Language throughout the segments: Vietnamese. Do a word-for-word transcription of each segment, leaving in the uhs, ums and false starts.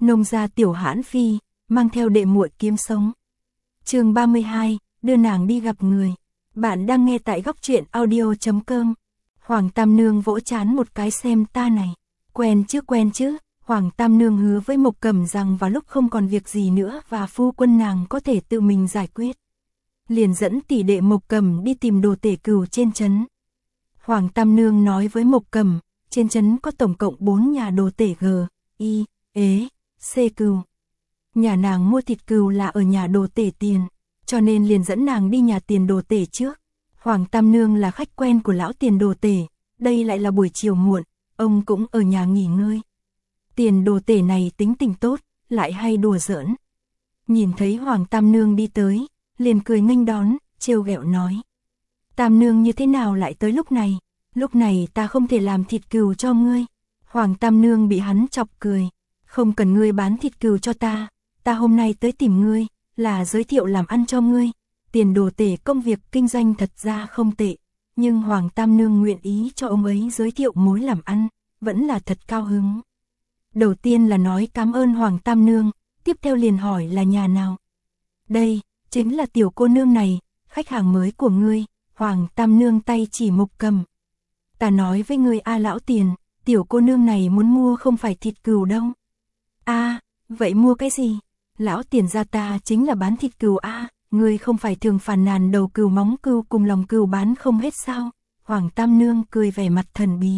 nông gia tiểu hãn phi, mang theo đệ muội kiếm sống. Chương ba mươi hai, đưa nàng đi gặp người. Bạn đang nghe tại góc truyện audio chấm com. Hoàng Tam Nương vỗ trán một cái, xem ta này, quen chứ quen chứ. Hoàng Tam Nương hứa với Mộc Cẩm rằng vào lúc không còn việc gì nữa và phu quân nàng có thể tự mình giải quyết, liền dẫn tỷ đệ Mộc Cẩm đi tìm đồ tể cừu trên trấn. Hoàng Tam Nương nói với Mộc Cẩm, trên trấn có tổng cộng bốn nhà đồ tể G, Y, Ế, C cừu. Nhà nàng mua thịt cừu là ở nhà đồ tể Tiền, cho nên liền dẫn nàng đi nhà Tiền đồ tể trước. Hoàng Tam Nương là khách quen của lão Tiền đồ tể, đây lại là buổi chiều muộn, ông cũng ở nhà nghỉ ngơi. Tiền đồ tể này tính tình tốt, lại hay đùa giỡn. Nhìn thấy Hoàng Tam Nương đi tới, liền cười nghênh đón, trêu ghẹo nói: Tam Nương như thế nào lại tới lúc này? Lúc này ta không thể làm thịt cừu cho ngươi. Hoàng Tam Nương bị hắn chọc cười: Không cần ngươi bán thịt cừu cho ta, ta hôm nay tới tìm ngươi, là giới thiệu làm ăn cho ngươi. Tiền đồ tể công việc kinh doanh thật ra không tệ, nhưng Hoàng Tam Nương nguyện ý cho ông ấy giới thiệu mối làm ăn, vẫn là thật cao hứng. Đầu tiên là nói cảm ơn Hoàng Tam Nương, tiếp theo liền hỏi là nhà nào. Đây, chính là tiểu cô nương này, khách hàng mới của ngươi. Hoàng Tam Nương tay chỉ Mộc Cẩm. Ta nói với ngươi a lão Tiền, tiểu cô nương này muốn mua không phải thịt cừu đâu. A, vậy mua cái gì? Lão Tiền gia ta chính là bán thịt cừu a, ngươi không phải thường phàn nàn đầu cừu móng cừu cùng lòng cừu bán không hết sao? Hoàng Tam Nương cười vẻ mặt thần bí.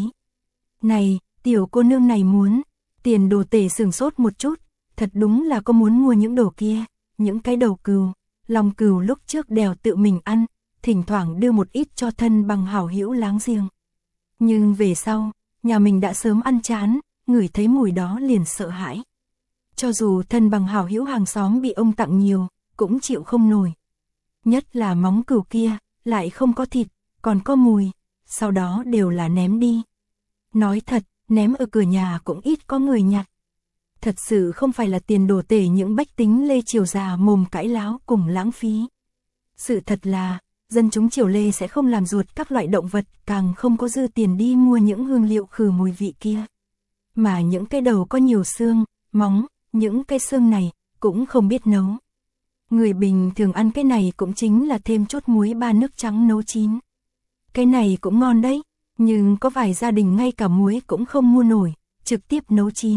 Này, tiểu cô nương này muốn. Tiền đồ tể sửng sốt một chút, thật đúng là có muốn mua những đồ kia, những cái đầu cừu, lòng cừu lúc trước đều tự mình ăn, thỉnh thoảng đưa một ít cho thân bằng hảo hữu láng giềng. Nhưng về sau, nhà mình đã sớm ăn chán, ngửi thấy mùi đó liền sợ hãi. Cho dù thân bằng hảo hữu hàng xóm bị ông tặng nhiều, cũng chịu không nổi. Nhất là móng cừu kia, lại không có thịt, còn có mùi, sau đó đều là ném đi. Nói thật, ném ở cửa nhà cũng ít có người nhặt. Thật sự không phải là tiền đồ tể những bách tính Lê Triều già mồm cãi láo cùng lãng phí. Sự thật là, dân chúng Triều Lê sẽ không làm ruột các loại động vật, càng không có dư tiền đi mua những hương liệu khử mùi vị kia. Mà những cái đầu có nhiều xương, móng, những cái xương này, cũng không biết nấu. Người bình thường ăn cái này cũng chính là thêm chút muối ba nước trắng nấu chín. Cái này cũng ngon đấy, nhưng có vài gia đình ngay cả muối cũng không mua nổi, trực tiếp nấu chín.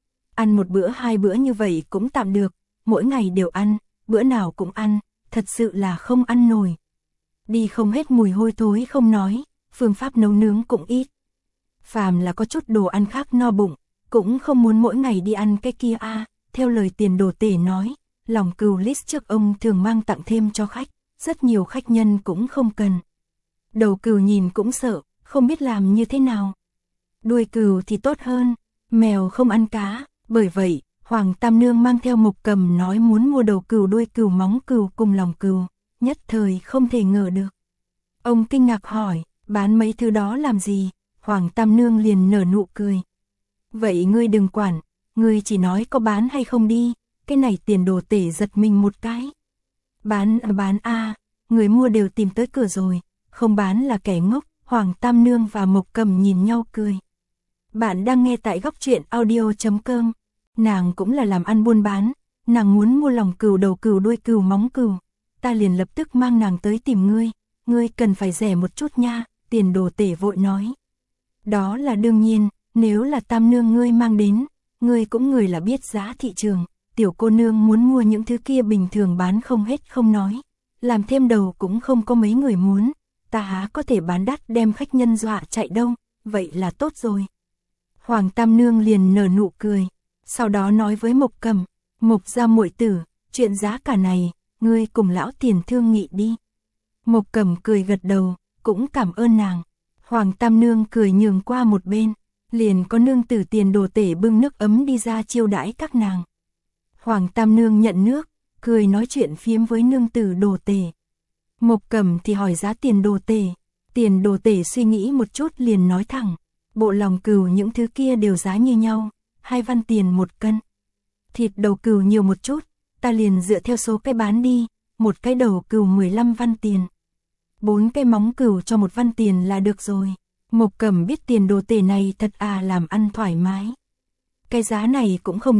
Ăn một bữa hai bữa như vậy cũng tạm được, mỗi ngày đều ăn, bữa nào cũng ăn, thật sự là không ăn nổi. Đi không hết mùi hôi thối không nói, phương pháp nấu nướng cũng ít. Phàm là có chút đồ ăn khác no bụng, cũng không muốn mỗi ngày đi ăn cái kia a. Theo lời tiền đồ tể nói, lòng cừu list trước ông thường mang tặng thêm cho khách, rất nhiều khách nhân cũng không cần. Đầu cừu nhìn cũng sợ, không biết làm như thế nào. Đuôi cừu thì tốt hơn, mèo không ăn cá, bởi vậy, Hoàng Tam Nương mang theo Mộc Cẩm nói muốn mua đầu cừu, đuôi cừu, móng cừu cùng lòng cừu, nhất thời không thể ngờ được. Ông kinh ngạc hỏi, bán mấy thứ đó làm gì? Hoàng Tam Nương liền nở nụ cười. Vậy ngươi đừng quản, ngươi chỉ nói có bán hay không đi, cái này tiền đồ tể giật mình một cái. Bán à bán a, à, người mua đều tìm tới cửa rồi, không bán là kẻ ngốc. Hoàng Tam Nương và Mộc Cẩm nhìn nhau cười. Bạn đang nghe tại góc truyện audio chấm com. Nàng cũng là làm ăn buôn bán, nàng muốn mua lòng cừu, đầu cừu, đuôi cừu, móng cừu, ta liền lập tức mang nàng tới tìm ngươi, ngươi cần phải rẻ một chút nha. Tiền đồ tể vội nói. Đó là đương nhiên, nếu là Tam Nương ngươi mang đến, ngươi cũng người là biết giá thị trường, tiểu cô nương muốn mua những thứ kia bình thường bán không hết không nói, làm thêm đầu cũng không có mấy người muốn, ta há có thể bán đắt đem khách nhân dọa chạy đâu, vậy là tốt rồi. Hoàng Tam Nương liền nở nụ cười, sau đó nói với Mộc Cẩm, Mộc gia muội tử, chuyện giá cả này, ngươi cùng lão Tiền thương nghị đi. Mộc Cẩm cười gật đầu, cũng cảm ơn nàng. Hoàng Tam Nương cười nhường qua một bên, liền có nương tử tiền đồ tể bưng nước ấm đi ra chiêu đãi các nàng. Hoàng Tam Nương nhận nước, cười nói chuyện phiếm với nương tử đồ tể. Mộc Cẩm thì hỏi giá tiền đồ tể. Tiền đồ tể suy nghĩ một chút liền nói thẳng, bộ lòng cừu những thứ kia đều giá như nhau, hai văn tiền một cân. Thịt đầu cừu nhiều một chút, ta liền dựa theo số cái bán đi, một cái đầu cừu mười lăm văn tiền. Bốn cái móng cừu cho một văn tiền là được rồi. Mộc Cẩm biết tiền đồ tể này thật à làm ăn thoải mái. Cái giá này cũng không đắt,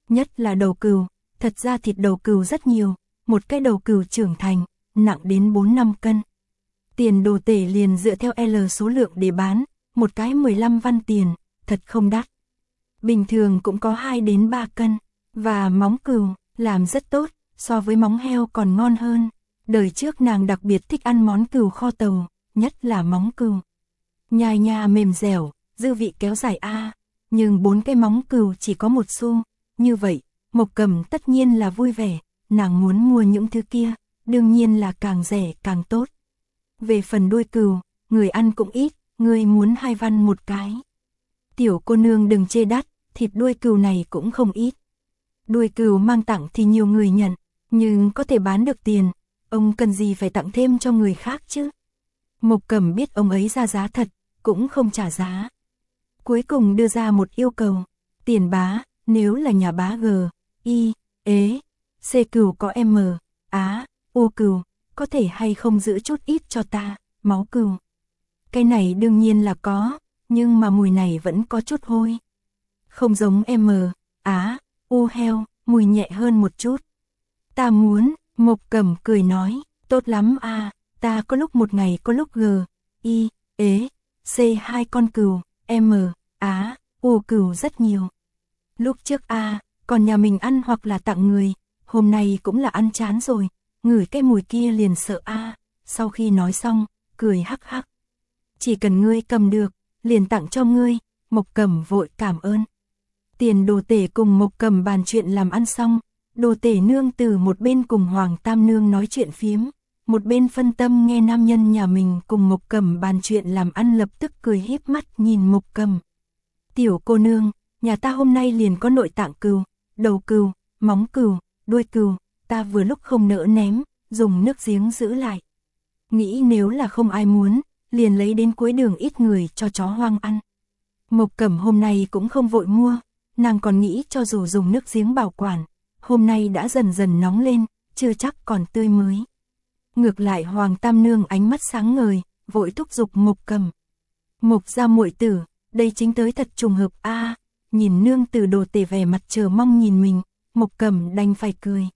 Nhất là đầu cừu, thật ra thịt đầu cừu rất nhiều, một cái đầu cừu trưởng thành, nặng đến bốn năm cân. Tiền đồ tể liền dựa theo L số lượng để bán, một cái mười lăm văn tiền, thật không đắt. Bình thường cũng có hai đến ba cân, và móng cừu, làm rất tốt, so với móng heo còn ngon hơn. Đời trước nàng đặc biệt thích ăn món cừu kho tàu, nhất là móng cừu. Nhai nha mềm dẻo, dư vị kéo dài a. Nhưng bốn cái móng cừu chỉ có một xu, như vậy, Mộc Cầm tất nhiên là vui vẻ, nàng muốn mua những thứ kia, đương nhiên là càng rẻ càng tốt. Về phần đuôi cừu, người ăn cũng ít, người muốn hai văn một cái. Tiểu cô nương đừng chê đắt, thịt đuôi cừu này cũng không ít. Đuôi cừu mang tặng thì nhiều người nhận, nhưng có thể bán được tiền, ông cần gì phải tặng thêm cho người khác chứ. Mộc Cầm biết ông ấy ra giá thật, cũng không trả giá. Cuối cùng đưa ra một yêu cầu, tiền bá, nếu là nhà bá G, Y, ế, C cừu có M, Á, U cừu, có thể hay không giữ chút ít cho ta, máu cừu. Cái này đương nhiên là có, nhưng mà mùi này vẫn có chút hôi. Không giống M, Á, U heo, mùi nhẹ hơn một chút. Ta muốn, Mộc Cầm cười nói, tốt lắm à, ta có lúc một ngày có lúc G, Y, ế, C hai con cừu, M, Á, U cừu rất nhiều. Lúc trước a, còn nhà mình ăn hoặc là tặng người, hôm nay cũng là ăn chán rồi, ngửi cái mùi kia liền sợ a. Sau khi nói xong, cười hắc hắc. Chỉ cần ngươi cầm được, liền tặng cho ngươi. Mộc Cầm vội cảm ơn. Tiền Đồ Tể cùng Mộc Cầm bàn chuyện làm ăn xong, Đồ Tể nương từ một bên cùng Hoàng Tam nương nói chuyện phiếm, một bên phân tâm nghe nam nhân nhà mình cùng Mộc Cầm bàn chuyện làm ăn, lập tức cười híp mắt nhìn Mộc Cầm. Tiểu cô nương, nhà ta hôm nay liền có nội tạng cừu, đầu cừu, móng cừu, đuôi cừu, ta vừa lúc không nỡ ném, dùng nước giếng giữ lại. Nghĩ nếu là không ai muốn, liền lấy đến cuối đường ít người cho chó hoang ăn. Mộc Cầm hôm nay cũng không vội mua, nàng còn nghĩ cho dù dùng nước giếng bảo quản, hôm nay đã dần dần nóng lên, chưa chắc còn tươi mới. Ngược lại Hoàng Tam nương ánh mắt sáng ngời, vội thúc giục Mộc Cầm. Mộc gia muội tử, đây chính tới thật trùng hợp a. À, nhìn nương tử Đồ Tể vẻ mặt chờ mong nhìn mình, Mộc Cầm đành phải cười.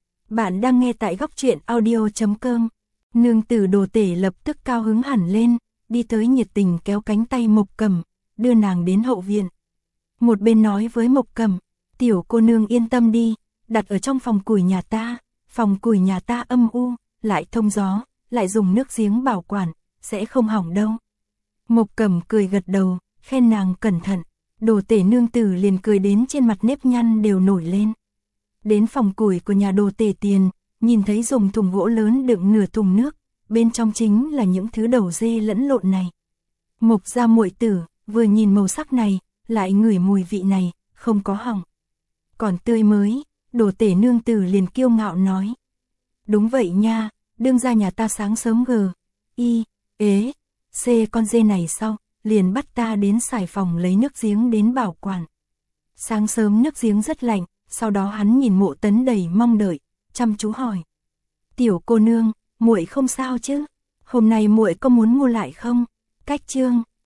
Bạn đang nghe tại góc truyện audio chấm com. Nương tử Đồ Tể lập tức cao hứng hẳn lên, đi tới nhiệt tình kéo cánh tay Mộc Cầm, đưa nàng đến hậu viện. Một bên nói với Mộc Cầm, tiểu cô nương yên tâm đi, đặt ở trong phòng củi nhà ta, phòng củi nhà ta âm u, lại thông gió, lại dùng nước giếng bảo quản, sẽ không hỏng đâu. Mộc Cầm cười gật đầu, khen nàng cẩn thận. Đồ Tể nương tử liền cười đến trên mặt nếp nhăn đều nổi lên. Đến phòng củi của nhà Đồ Tể tiền, nhìn thấy dùng thùng gỗ lớn đựng nửa thùng nước, bên trong chính là những thứ đầu dê lẫn lộn này. Mộc gia muội tử, vừa nhìn màu sắc này, lại ngửi mùi vị này, không có hỏng. Còn tươi mới, Đồ Tể nương tử liền kiêu ngạo nói. Đúng vậy nha, đương gia nhà ta sáng sớm G, Y, ế, C con dê này sau, liền bắt ta đến xài phòng lấy nước giếng đến bảo quản. Sáng sớm nước giếng rất lạnh, sau đó hắn nhìn Mộ Tấn đầy mong đợi, chăm chú hỏi. Tiểu cô nương, muội không sao chứ? Hôm nay muội có muốn mua lại không? Cách chương